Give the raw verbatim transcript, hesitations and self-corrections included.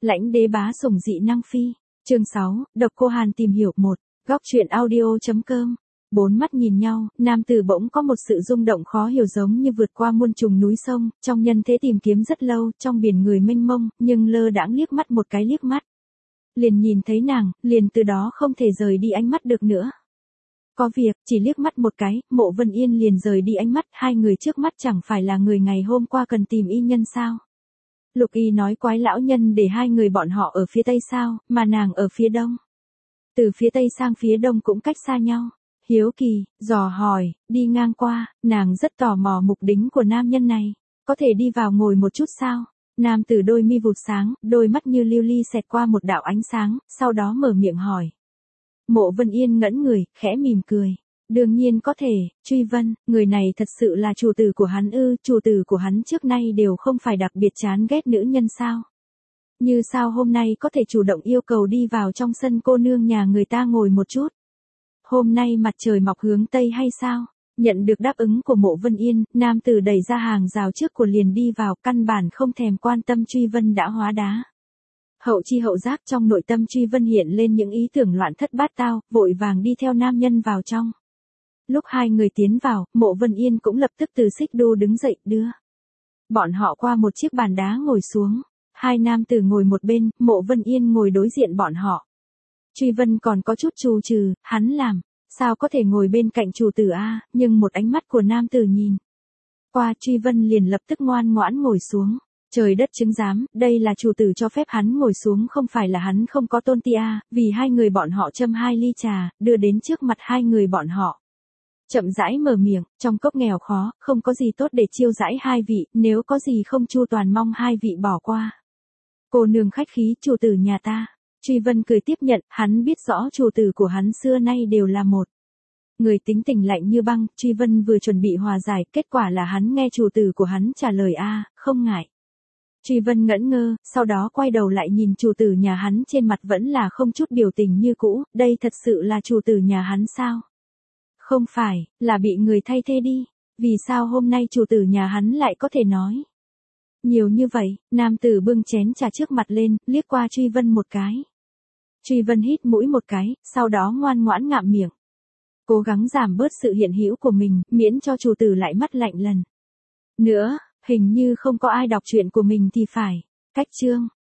Lãnh đế bá sủng dị năng phi. Chương sáu, Độc Cô Hàn tìm hiểu một. Góc truyện audio.com. Bốn mắt nhìn nhau, nam tử bỗng có một sự rung động khó hiểu giống như vượt qua muôn trùng núi sông, trong nhân thế tìm kiếm rất lâu, trong biển người mênh mông, nhưng lơ đãng liếc mắt một cái liếc mắt. Liền nhìn thấy nàng, liền từ đó không thể rời đi ánh mắt được nữa. Có việc, chỉ liếc mắt một cái, Mộ Vân Yên liền rời đi ánh mắt, hai người trước mắt chẳng phải là người ngày hôm qua cần tìm y nhân sao? Lục Y nói quái lão nhân để hai người bọn họ ở phía tây sao, mà nàng ở phía đông. Từ phía tây sang phía đông cũng cách xa nhau. Hiếu kỳ, dò hỏi, đi ngang qua, nàng rất tò mò mục đích của nam nhân này. Có thể đi vào ngồi một chút sao? Nam tử đôi mi vụt sáng, đôi mắt như lưu ly xẹt qua một đạo ánh sáng, sau đó mở miệng hỏi. Mộ Vân Yên ngẩn người, khẽ mỉm cười. Đương nhiên có thể, Truy Vân, người này thật sự là chủ tử của hắn ư, chủ tử của hắn trước nay đều không phải đặc biệt chán ghét nữ nhân sao? Như sao hôm nay có thể chủ động yêu cầu đi vào trong sân cô nương nhà người ta ngồi một chút? Hôm nay mặt trời mọc hướng Tây hay sao? Nhận được đáp ứng của Mộ Vân Yên, nam tử đẩy ra hàng rào trước của liền đi vào, căn bản không thèm quan tâm Truy Vân đã hóa đá. Hậu chi hậu giác trong nội tâm Truy Vân hiện lên những ý tưởng loạn thất bát tao, vội vàng đi theo nam nhân vào trong. Lúc hai người tiến vào, Mộ Vân Yên cũng lập tức từ xích đu đứng dậy, đưa bọn họ qua một chiếc bàn đá ngồi xuống. Hai nam tử ngồi một bên, Mộ Vân Yên ngồi đối diện bọn họ. Truy Vân còn có chút trù trừ, hắn làm, sao có thể ngồi bên cạnh chủ tử a, nhưng một ánh mắt của nam tử nhìn qua Truy Vân liền lập tức ngoan ngoãn ngồi xuống. Trời đất chứng giám, đây là chủ tử cho phép hắn ngồi xuống, không phải là hắn không có tôn ti a, vì hai người bọn họ châm hai ly trà, đưa đến trước mặt hai người bọn họ. Chậm rãi mở miệng, trong cốc nghèo khó, không có gì tốt để chiêu đãi hai vị, nếu có gì không chu toàn mong hai vị bỏ qua. Cô nương khách khí, chủ tử nhà ta. Truy Vân cười tiếp nhận, hắn biết rõ chủ tử của hắn xưa nay đều là một người tính tình lạnh như băng. Truy Vân vừa chuẩn bị hòa giải, kết quả là hắn nghe chủ tử của hắn trả lời a, không ngại. Truy Vân ngẩn ngơ, sau đó quay đầu lại nhìn chủ tử nhà hắn, trên mặt vẫn là không chút biểu tình như cũ, đây thật sự là chủ tử nhà hắn sao? Không phải, là bị người thay thế đi, vì sao hôm nay chủ tử nhà hắn lại có thể nói nhiều như vậy? Nam tử bưng chén trà trước mặt lên, liếc qua Truy Vân một cái. Truy Vân hít mũi một cái, sau đó ngoan ngoãn ngậm miệng. Cố gắng giảm bớt sự hiện hữu của mình, miễn cho chủ tử lại mắt lạnh lần nữa, hình như không có ai đọc chuyện của mình thì phải. Cách chương